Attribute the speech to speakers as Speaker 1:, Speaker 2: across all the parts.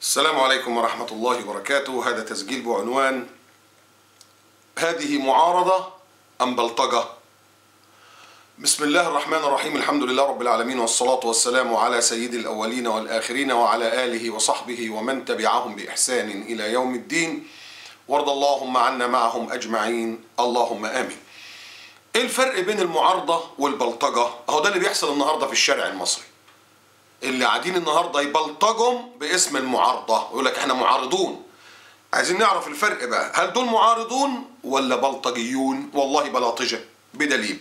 Speaker 1: السلام عليكم ورحمة الله وبركاته. هذا تسجيل بعنوان: هذه معارضة أم بلطجة؟ بسم الله الرحمن الرحيم. الحمد لله رب العالمين، والصلاة والسلام على سيد الأولين والآخرين وعلى آله وصحبه ومن تبعهم بإحسان إلى يوم الدين، وارض اللهم عنا معهم أجمعين، اللهم آمين. إيه الفرق بين المعارضة والبلطجة؟ أهو ده اللي بيحصل النهاردة في الشارع المصري. اللي قاعدين النهارده يبلطجهم باسم المعارضه ويقول لك احنا معارضون. عايزين نعرف الفرق بقى، هل دول معارضون ولا بلطجيون؟ والله بلاطجه بدليل.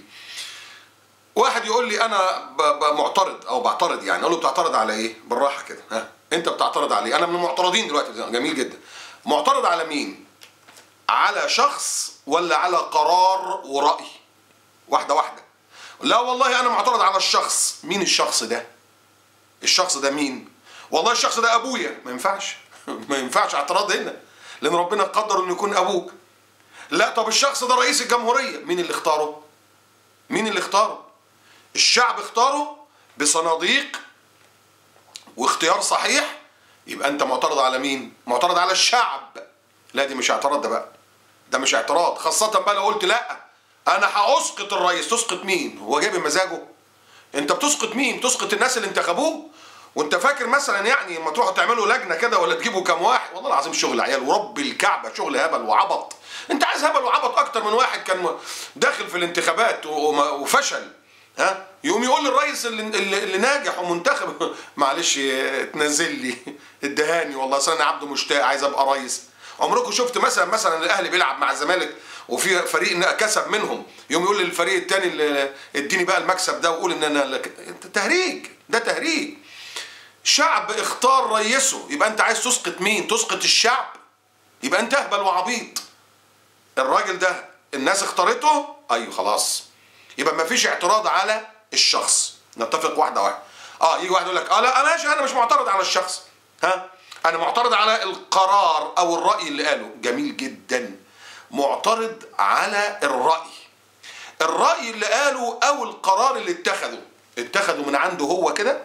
Speaker 1: واحد يقول لي انا معترض او بعترض، يعني اقول له بتعترض على ايه؟ بالراحه كده، ها انت بتعترض على ايه؟ انا من المعترضين دلوقتي. جميل جدا. معترض على مين؟ على شخص ولا على قرار ورأي؟ واحده واحده. لا والله انا معترض على الشخص. مين الشخص ده؟ الشخص ده مين؟ والله الشخص ده ابويا. ما ينفعش ما ينفعش اعتراض هنا، لان ربنا قدر انه يكون ابوك. لا، طب الشخص ده رئيس الجمهورية. مين اللي اختاره؟ مين اللي اختاره؟ الشعب اختاره بصناديق واختيار صحيح. يبقى انت معترض على مين؟ معترض على الشعب. لا، دي مش اعتراض، ده بقى ده مش اعتراض. خاصة بقى لو قلت لا انا هاسقط الرئيس. تسقط مين؟ هو جاي بمزاجه؟ انت بتسقط مين؟ بتسقط الناس اللي انتخبوه. وانت فاكر مثلا يعني لما تروحوا تعملوا لجنه كده ولا تجيبوا كام واحد؟ والله العظيم شغل عيال ورب الكعبه، شغل هبل وعبط. انت عايز هبل وعبط اكتر من واحد كان داخل في الانتخابات وفشل، ها؟ يقوم يقول للرئيس اللي ناجح ومنتخب معلش تنزل لي الدهاني، والله اصل انا عبد مشتاق عايز ابقى رئيس. عمركم شفت مثلا الاهلي بيلعب مع الزمالك وفي فريق كسب منهم، يقوم يقول للفريق الثاني اديني بقى المكسب ده وقول ان انا تهريج؟ ده تهريج. شعب اختار رئيسه، يبقى انت عايز تسقط مين؟ تسقط الشعب؟ يبقى انت اهبل وعبيط. الراجل ده الناس اختارته، ايوه خلاص، يبقى ما فيش اعتراض على الشخص. نتفق واحده واحده. يجي واحد يقول لك لا ماشي، انا مش معترض على الشخص، ها، انا معترض على القرار او الراي اللي قاله. جميل جدا. معترض على الراي اللي قاله او القرار اللي اتخذه من عنده هو كده،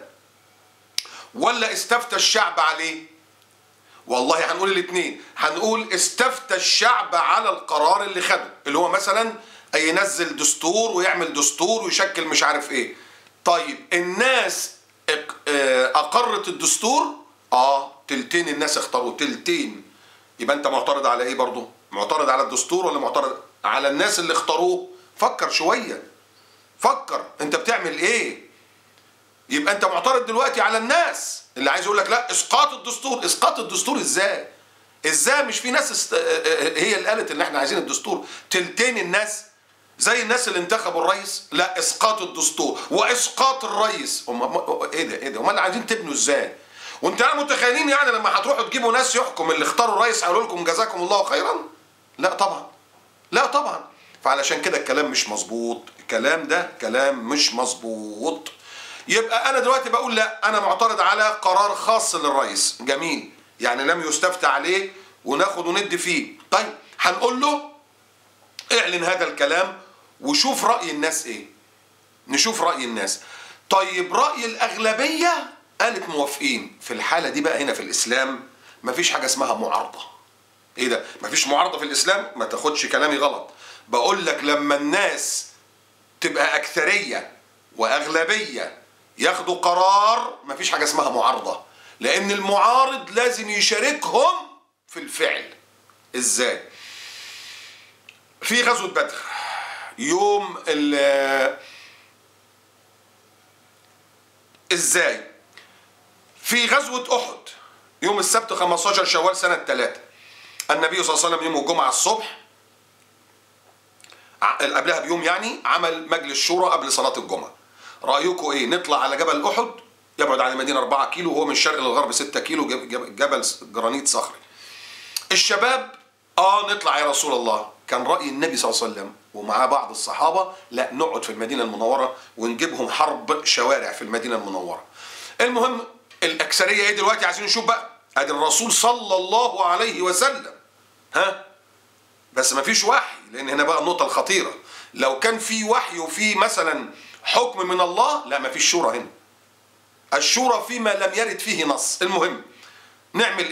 Speaker 1: ولا استفتى الشعب عليه؟ والله هنقول الاثنين. هنقول استفتى الشعب على القرار اللي خده، اللي هو مثلا ينزل دستور ويعمل دستور ويشكل مش عارف ايه. طيب الناس اقرت الدستور، تلتين الناس اختاروا، تلتين. يبقى انت معترض على ايه برضو؟ معترض على الدستور ولا معترض على الناس اللي اختاروه؟ فكر شوية، فكر انت بتعمل ايه. يبقى انت معترض دلوقتي على الناس اللي عايز يقول لك لا اسقاط الدستور. اسقاط الدستور ازاي؟ ازاي؟ مش في ناس هي اللي قالت ان احنا عايزين الدستور؟ تلتين الناس زي الناس اللي انتخبوا الرئيس؟ لا، اسقاط الدستور واسقاط الرئيس. ايه ده؟ امال عايزين تبنوا ازاي؟ وانت متخيلين يعني لما هتروحوا تجيبوا ناس يحكم اللي اختاروا الرئيس هيقولوا لكم جزاكم الله خيرا؟ لا طبعا، لا طبعا. فعلشان كده الكلام مش مظبوط، الكلام ده كلام مش مظبوط. يبقى انا دلوقتي بقول لا، انا معترض على قرار خاص للرئيس. جميل، يعني لم يستفتى عليه وناخد وندي فيه. طيب هنقول له اعلن هذا الكلام وشوف رأي الناس ايه. نشوف رأي الناس. طيب رأي الأغلبية قالت موافقين. في الحالة دي بقى هنا في الإسلام مفيش حاجة اسمها معارضة. ايه ده؟ مفيش معارضة في الإسلام؟ ما تاخدش كلامي غلط. بقول لك لما الناس تبقى أكثرية وأغلبية ياخدوا قرار، مفيش حاجة اسمها معارضة، لأن المعارض لازم يشاركهم في الفعل. ازاي؟ في غزوة بدر يوم ازاي؟ في غزوة أحد يوم السبت 15 شوال سنة 3. النبي صلى الله عليه وسلم يوم الجمعة الصبح قبلها بيوم يعني عمل مجلس شورى قبل صلاة الجمعة. رأيكم ايه؟ نطلع على جبل أحد، يبعد عن المدينة 4 كيلو وهو من الشرق للغرب 6 كيلو، جبل جرانيت صخري. الشباب نطلع يا رسول الله. كان رأي النبي صلى الله عليه وسلم ومعاه بعض الصحابة لا، نقعد في المدينة المنورة ونجيبهم حرب شوارع في المدينة المنورة. المهم الأكثرية ايه دلوقتي؟ عايزين نشوف بقى. ادي الرسول صلى الله عليه وسلم، ها، بس ما فيش وحي، لان هنا بقى النقطة الخطيرة. لو كان في وحي وفي مثلا حكم من الله، لا ما فيش شورى هنا. الشورى فيما لم يرد فيه نص. المهم نعمل ايه؟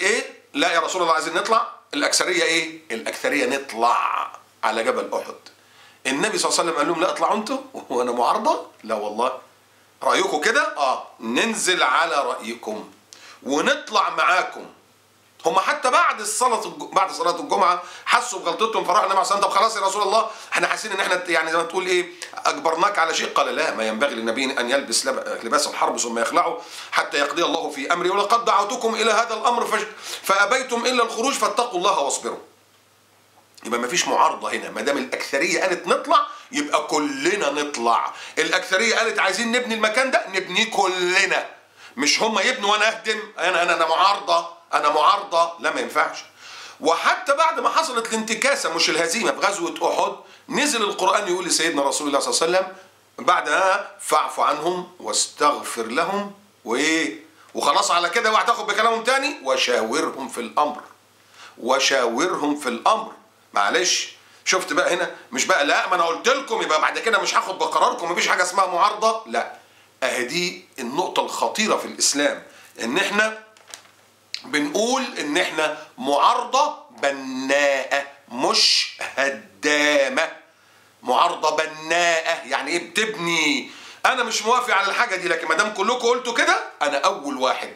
Speaker 1: لا يا رسول الله عايزين نطلع. الأكثرية إيه؟ الأكثرية نطلع على جبل أحد. النبي صلى الله عليه وسلم قال لهم لا اطلعوا انتوا وأنا معارضة؟ لا والله. رأيكم كده؟ ننزل على رأيكم ونطلع معاكم. هم حتى بعد صلاة الجمعة حسوا بغلطتهم، فراح النبي عليه الصلاة والسلام طب خلاص يا رسول الله احنا حاسين ان احنا يعني زي ما تقول ايه اجبرناك على شيء. قال لا، ما ينبغي للنبي ان يلبس لباس الحرب ثم يخلعه حتى يقضي الله في امره، ولقد دعوتكم الى هذا الامر فابيتم الا الخروج فاتقوا الله واصبروا. يبقى ما فيش معارضة هنا، ما دام الأكثرية قالت نطلع يبقى كلنا نطلع. الأكثرية قالت عايزين نبني المكان ده نبنيه كلنا، مش هم يبنوا وانا اهدم. انا معارضة، انا معارضة، لا ما ينفعش. وحتى بعد ما حصلت الانتكاسة مش الهزيمة في غزوة أحد، نزل القرآن يقول لسيدنا رسول الله صلى الله عليه وسلم بعدها فاعف عنهم واستغفر لهم وايه وخلاص على كده، وهتاخد بكلامهم تاني وشاورهم في الأمر. وشاورهم في الأمر. معلش، شفت بقى هنا مش بقى لا ما انا قلت لكم يبقى بعد كده مش هاخد بقراركم، مفيش حاجه اسمها معارضه. لا، دي النقطه الخطيره في الاسلام، ان احنا بنقول ان احنا معارضه بناءه مش هدامه. معارضه بناءه يعني ايه؟ بتبني. انا مش موافق على الحاجه دي، لكن ما دام كلكم قلتوا كده انا اول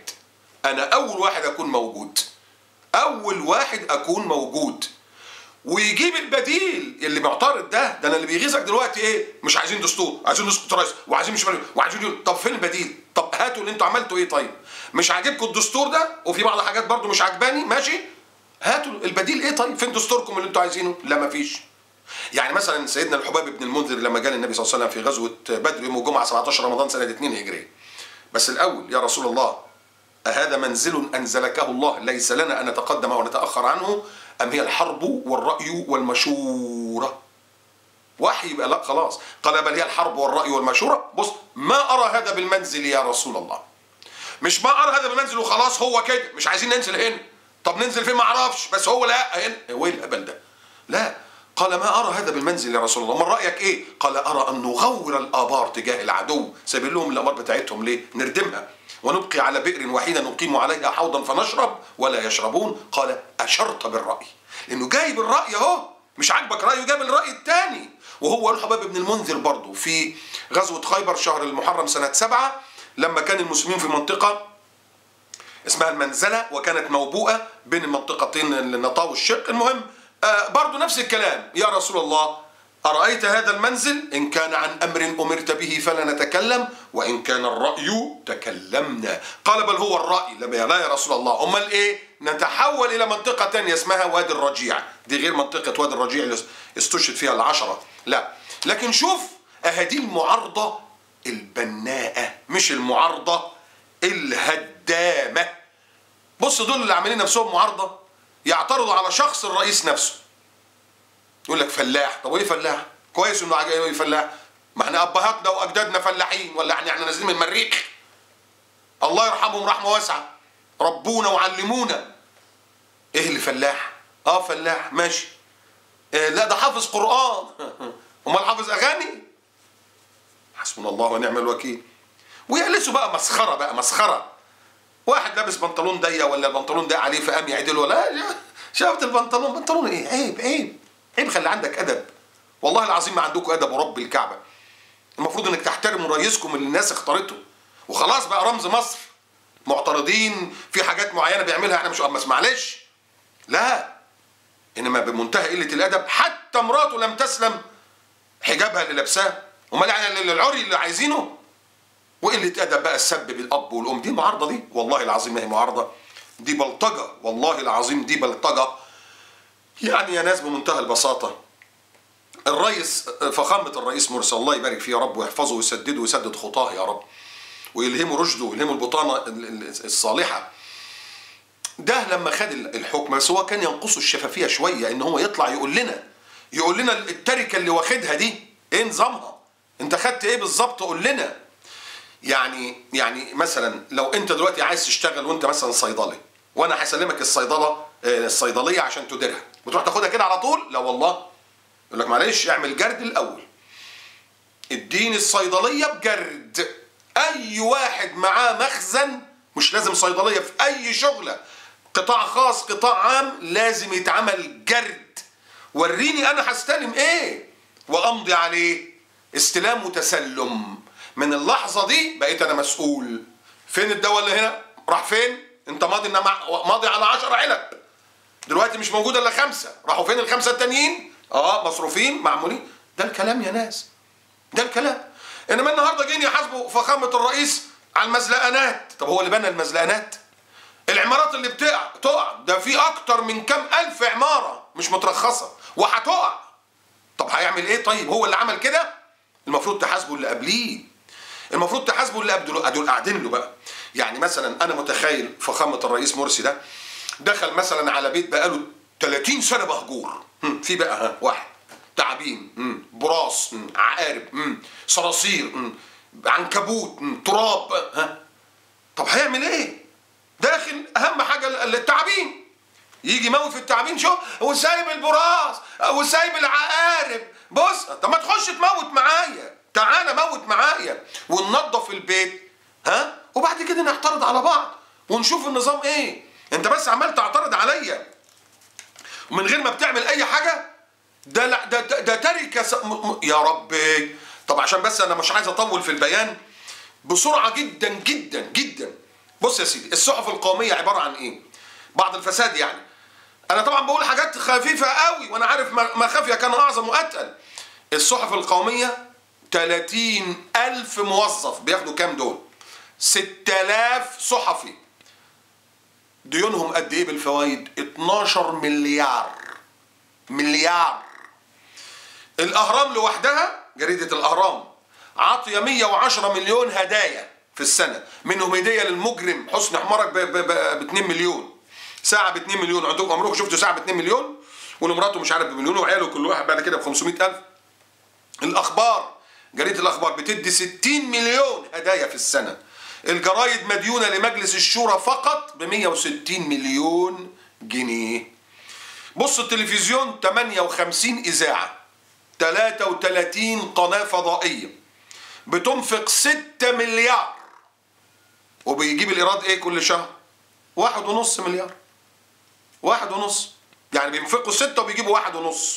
Speaker 1: واحد اكون موجود. اول واحد اكون موجود ويجيب البديل. اللي معترض ده انا اللي بيغيظك دلوقتي ايه؟ مش عايزين دستور، عايزين نسقط رئيس، وعايزين مش وعايزين. طب فين البديل؟ طب هاتوا اللي انتوا عملتوا ايه. طيب مش عاجبكم الدستور ده وفي بعض الحاجات برضو مش عاجباني، ماشي، هاتوا البديل ايه. طيب فين دستوركم اللي انتوا عايزينه؟ لا مفيش. يعني مثلا سيدنا الحباب بن المنذر لما جاء النبي صلى الله عليه وسلم في غزوه بدر يوم الجمعه 17 رمضان سنه 2 هجريه، بس الاول يا رسول الله أهذا منزل أنزلكه الله ليس لنا أن نتقدم ونتأخر عنه، أم هي الحرب والرأي والمشورة؟ وحي يبقى لا خلاص. قال بل هي الحرب والرأي والمشورة. بص، ما أرى هذا بالمنزل يا رسول الله. مش ما أرى هذا بالمنزل وخلاص هو كده، مش عايزين ننزل هنا. طب ننزل فين؟ ما أعرفش، بس هو لا هنا. هو إيه الهبل ده؟ لا، قال ما أرى هذا بالمنزل يا رسول الله. من رأيك إيه؟ قال أرى أن نغور الآبار تجاه العدو. سايبين لهم الآبار بتاعتهم ليه؟ نردمها ونبقي على بئر وحيدا نقيم عليها حوضا فنشرب ولا يشربون. قال أشرت بالرأي، لأنه جايب الرأي أهو، مش عاجبك رأيه جاب الرأي الثاني. وهو الحباب بن المنذر برضه في غزوة خيبر شهر المحرم سنة 7 لما كان المسلمين في منطقة اسمها المنزلة وكانت موبوءة بين المنطقتين النطاء والشرق. المهم برضه نفس الكلام، يا رسول الله أرأيت هذا المنزل؟ إن كان عن أمر أمرت به فلا نتكلم، وإن كان الرأي تكلمنا. قال بل هو الرأي. لا يا رسول الله، أمال إيه؟ نتحول إلى منطقة تانية اسمها وادي الرجيع. دي غير منطقة وادي الرجيع اللي استشهد فيها العشرة، لا. لكن شوف أهدي المعارضة البناءة مش المعارضة الهدامة. بص دول اللي عاملين نفسهم معارضة يعترضوا على شخص الرئيس نفسه. يقول لك فلاح. طب وايه فلاح؟ كويس انه فلاح، ما احنا ابهاتنا واجدادنا فلاحين، ولا احنا نازلين من المريخ؟ الله يرحمهم رحمه واسعه، ربونا وعلمونا. ايه اللي فلاح؟ فلاح ماشي. لا ده حافظ قرآن. امال حافظ اغاني؟ حسبنا الله ونعم الوكيل. ويجلسوا بقى مسخره. واحد لابس بنطلون ضيق ولا البنطلون ده عليه فقام يعدل، ولا شافت بنطلون ايه؟ عيب، خلي عندك ادب. والله العظيم ما عندكم ادب ورب الكعبه. المفروض انك تحترموا رئيسكم اللي الناس اختارته وخلاص بقى رمز مصر. معترضين في حاجات معينه بيعملها احنا مش معلش، لا، انما بمنتهى قله الادب. حتى مراته لم تسلم حجابها اللي لابساه، امال يعني العري اللي عايزينه. وقله ادب بقى السب بالاب والام. دي معارضه دي؟ والله العظيم ما هي معارضه، دي بلطجه. والله العظيم دي بلطجه. يعني يا ناس بمنتهى البساطه، الرئيس فخامه الرئيس مرسي الله يبارك فيه يا رب ويحفظه ويسدده ويسدد خطاه يا رب ويلهمه رشده ويلهمه البطانه الصالحه. ده لما خد الحكم بس هو كان ينقصه الشفافيه شويه، ان هو يطلع يقول لنا التركه اللي واخدها دي ايه نظامها؟ انت خدت ايه بالظبط؟ قول لنا. يعني مثلا لو انت دلوقتي عايز تشتغل وانت مثلا صيدلي، وانا هسلمك الصيدليه عشان تديرها، بتروح تاخدها كده على طول؟ لا والله. يقول لك معلش اعمل جرد الاول، اديني الصيدليه بجرد. اي واحد معاه مخزن، مش لازم صيدليه، في اي شغله قطاع خاص قطاع عام، لازم يتعمل جرد. وريني انا هستلم ايه وامضي عليه، استلام وتسلم. من اللحظه دي بقيت انا مسؤول. فين الدواء اللي هنا؟ راح فين؟ انت ماضي على 10 علب، دلوقتي مش موجوده الا 5. راحوا فين ال5 التانيين؟ مصروفين معمولين. ده الكلام يا ناس، ده الكلام. انما النهارده جايين يحاسبوا فخامه الرئيس على المزلقانات. طب هو اللي بنى المزلقانات؟ العمارات اللي تقع ده في اكتر من كام الف عماره مش مترخصه وهتقع. طب هيعمل ايه؟ طيب هو اللي عمل كده؟ المفروض تحاسبه اللي قبليه، المفروض تحاسبه اللي قبله. دول قاعدين له بقى. يعني مثلا انا متخيل فخامه الرئيس مرسي ده دخل مثلا على بيت بقاله 30 سنه مهجور، في بقى واحد تعابين، براس، عقارب، صراصير، عنكبوت، تراب. طب هيعمل ايه؟ داخل اهم حاجه التعابين، يجي يموت في التعابين. شو وسايب البراس وسايب العقارب. بص، طب ما تخش تموت معايا، تعالى موت معايا وننظف البيت، وبعد كده نعترض على بعض ونشوف النظام ايه. انت بس عمال تعترض عليا ومن غير ما بتعمل اي حاجه. ده تركه يا ربي. طب عشان بس انا مش عايز اطول في البيان، بسرعه جدا جدا جدا. بص يا سيدي، الصحف القوميه عباره عن ايه؟ بعض الفساد يعني. انا طبعا بقول حاجات خفيفه قوي وانا عارف ما خفي كان اعظم واتقل. الصحف القوميه 30,000 موظف بياخدوا كام دول؟ 6,000 صحفي. ديونهم قد ايه بالفوائد؟ 12 مليار. الاهرام لوحدها، جريده الاهرام، عاطيه 110 مليون هدايا في السنه، منهم هديه للمجرم حسني حمارك ب 2 مليون، ساعه ب 2 مليون. عمركم شفتوا ساعه ب 2 مليون؟ ولمراته مش عارف بمليون، وعياله كل واحد بعد كده ب 500,000. الاخبار، جريده الاخبار بتدي 60 مليون هدايا في السنه. الجرايد مديونه لمجلس الشورى فقط ب 160 مليون جنيه. بص التلفزيون 58 اذاعه، 33 قناه فضائيه، بتنفق 6 مليار، وبيجيب الايراد ايه كل شهر؟ 1.5 مليار. 1.5، يعني بينفقوا 6 وبيجيبوا 1.5.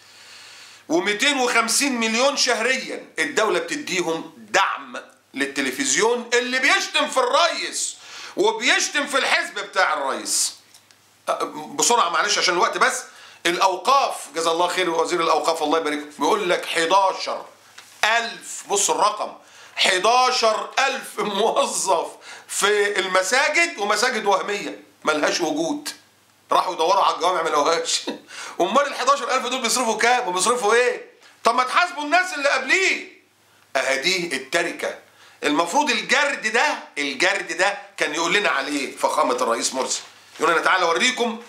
Speaker 1: و250 مليون شهريا الدولة بتديهم دعم للتلفزيون اللي بيشتم في الرئيس وبيشتم في الحزب بتاع الرئيس. بسرعة معلش عشان الوقت بس. الأوقاف، جزا الله خير وزير الأوقاف الله يبارك، بيقول لك 11,000، بص الرقم، 11,000 موظف في المساجد، ومساجد وهمية ملهاش وجود، راحوا يدوروا على الجوامع ما لقوهاش. امال ال 11,000 دول بيصرفوا كام وبيصرفوا ايه؟ طب ما تحاسبوا الناس اللي قبليه. اهديه التركه. المفروض الجرد ده كان يقول لنا عليه فخامه الرئيس مرسي، يقول لنا تعالى اوريكم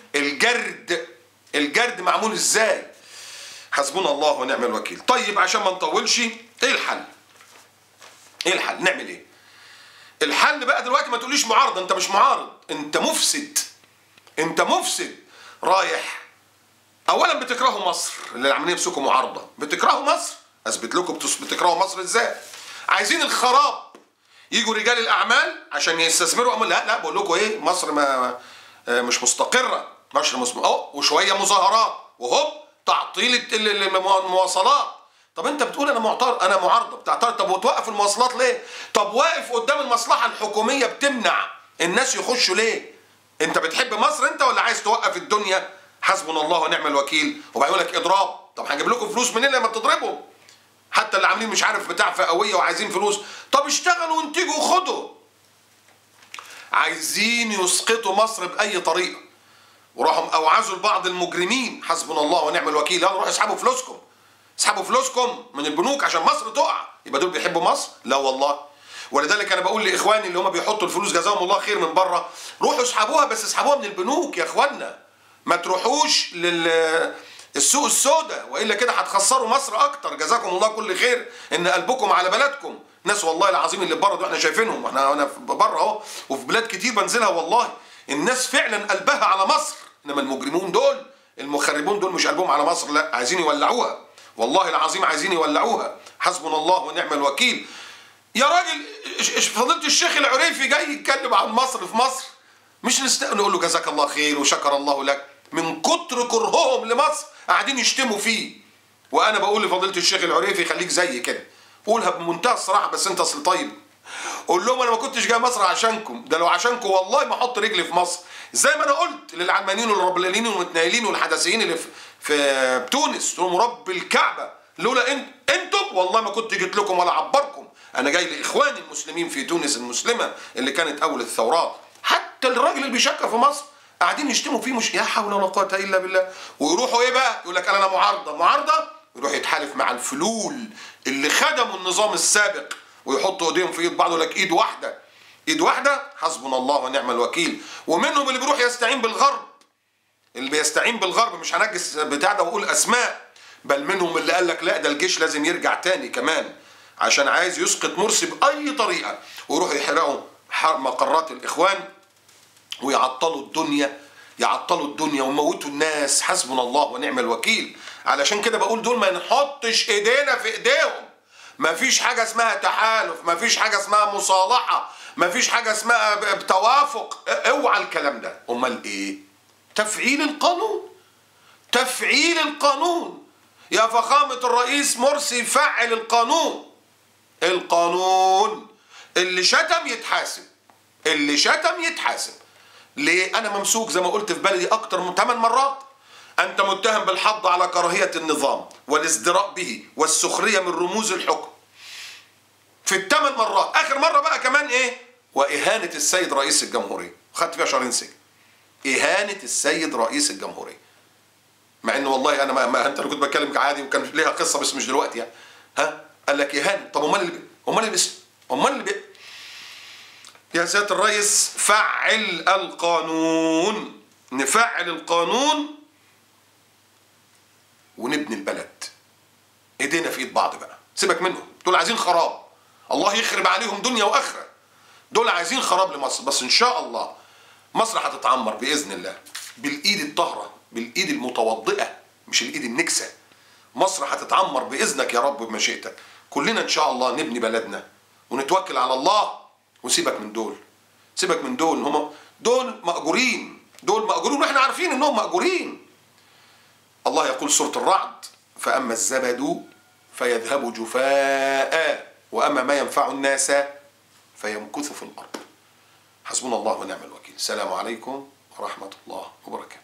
Speaker 1: الجرد معمول ازاي. حسبنا الله ونعم الوكيل. طيب عشان ما نطولش، ايه الحل؟ نعمل ايه؟ الحل بقى دلوقتي ما تقوليش معارض، انت مش معارض، انت مفسد. رايح اولا بتكرهوا مصر، اللي عاملين نفسكم معارضه، بتكرهوا مصر. اثبت لكم بتكرهوا مصر ازاي. عايزين الخراب، يجوا رجال الاعمال عشان يستثمروا. لا بقول لكم ايه، مصر مش مستقره، وشويه مظاهرات وهوب تعطيل المواصلات. طب انت بتقول انا معارضه بتعترض، طب وتوقف المواصلات ليه؟ طب واقف قدام المصلحه الحكوميه بتمنع الناس يخشوا ليه؟ انت بتحب مصر انت ولا عايز توقف الدنيا؟ حسبنا الله ونعم الوكيل. وبيقول لك اضراب، طب هنجيب لكم فلوس منين لما بتضربوا؟ حتى اللي عاملين مش عارف بتاع فئويه وعايزين فلوس، طب اشتغلوا وانتجوا وخدوا. عايزين يسقطوا مصر باي طريقه، وراحوا اوعزوا لبعض المجرمين. حسبنا الله ونعم الوكيل. يلا روحوا اسحبوا فلوسكم من البنوك عشان مصر تقع. يبقى دول بيحبوا مصر؟ لا والله. ولذلك انا بقول لاخواني اللي هم بيحطوا الفلوس جزاهم الله خير من بره، روحوا اسحبوها، بس اسحبوها من البنوك يا اخوانا، ما تروحوش للسوق السوداء، والا كده هتخسروا مصر اكتر. جزاكم الله كل خير ان قلبكم على بلدكم. ناس والله العظيم اللي بره دول احنا شايفينهم، انا بره اهو وفي بلاد كتير بنزلها، والله الناس فعلا قلبها على مصر. انما المجرمون دول، المخربون دول، مش قلبهم على مصر، لا عايزين يولعوها، والله العظيم عايزين يولعوها. حسبنا الله ونعم الوكيل. يا راجل فضيلة الشيخ العريفي جاي يتكلم عن مصر في مصر، مش نقول له جزاك الله خير وشكر الله لك. من كتر كرههم لمصر قاعدين يشتموا فيه. وانا بقول لفضيله الشيخ العريفي خليك زي كده، قولها بمنتهى الصراحه، بس انت اصل طيب. قول لهم انا ما كنتش جاي مصر عشانكم، ده لو عشانكم والله ما احط رجلي في مصر. زي ما انا قلت للعلمانيين والربلانيين والمتنايلين والحدثيين اللي في تونس، قلت لهم رب الكعبه لولا انتم والله ما كنت جيت لكم ولا عبركم. انا جاي لاخواني المسلمين في تونس المسلمه اللي كانت اول الثورات. حتى الراجل اللي بيشكر في مصر قاعدين يشتموا فيه، مش يا حول ولا قوه الا بالله. ويروحوا ايه بقى؟ يقول لك انا معارضه، يروح يتحالف مع الفلول اللي خدموا النظام السابق ويحطوا ايديهم في ايد بعض، يقول لك ايد واحده حسبنا الله ونعم الوكيل. ومنهم اللي بيروح يستعين بالغرب، اللي بيستعين بالغرب، مش هنجس بتاع ده واقول اسماء، بل منهم اللي قال لك لا ده الجيش لازم يرجع تاني كمان عشان عايز يسقط مرسي باي طريقه، ويروحوا يحرقوا مقرات الاخوان ويعطلوا الدنيا ويموتوا الناس. حسبنا الله ونعم الوكيل. علشان كده بقول دول ما نحطش ايدينا في ايديهم. ما فيش حاجه اسمها تحالف، ما فيش حاجه اسمها مصالحه، ما فيش حاجه اسمها توافق. اوعى الكلام ده. امال ايه؟ تفعيل القانون. يا فخامه الرئيس مرسي فعل القانون. اللي شتم يتحاسب. ليه؟ أنا ممسوك زي ما قلت في بلدي أكتر من 8 مرات. أنت متهم بالحض على كراهية النظام والازدراء به والسخرية من رموز الحكم. في ال8 مرات. آخر مرة بقى كمان إيه؟ وإهانة السيد رئيس الجمهورية. خدت فيها شهرين سجن. إهانة السيد رئيس الجمهورية. مع إن والله أنا ما أنت اللي كنت بتكلم عادي وكان ليها قصة بس مش دلوقتي يعني. قال لك إهانة. طب أمال اللي يا سيادة الرئيس فعل القانون. نفعل القانون ونبني البلد. ايدينا في ايد بعض بقى. سيبك منهم، دول عايزين خراب، الله يخرب عليهم دنيا واخره. دول عايزين خراب لمصر. بس ان شاء الله مصر هتتعمر باذن الله بالايد الطاهره، بالايد المتوضئه، مش الايد النكسه. مصر هتتعمر باذنك يا رب بمشيئتك. كلنا ان شاء الله نبني بلدنا ونتوكل على الله. وسيبك من دول، هم دول مأجورين واحنا عارفين انهم مأجورين. الله يقول سورة الرعد: فأما الزبد فيذهب جفاء وأما ما ينفع الناس فيمكث في الأرض. حسبنا الله ونعم الوكيل. السلام عليكم ورحمة الله وبركاته.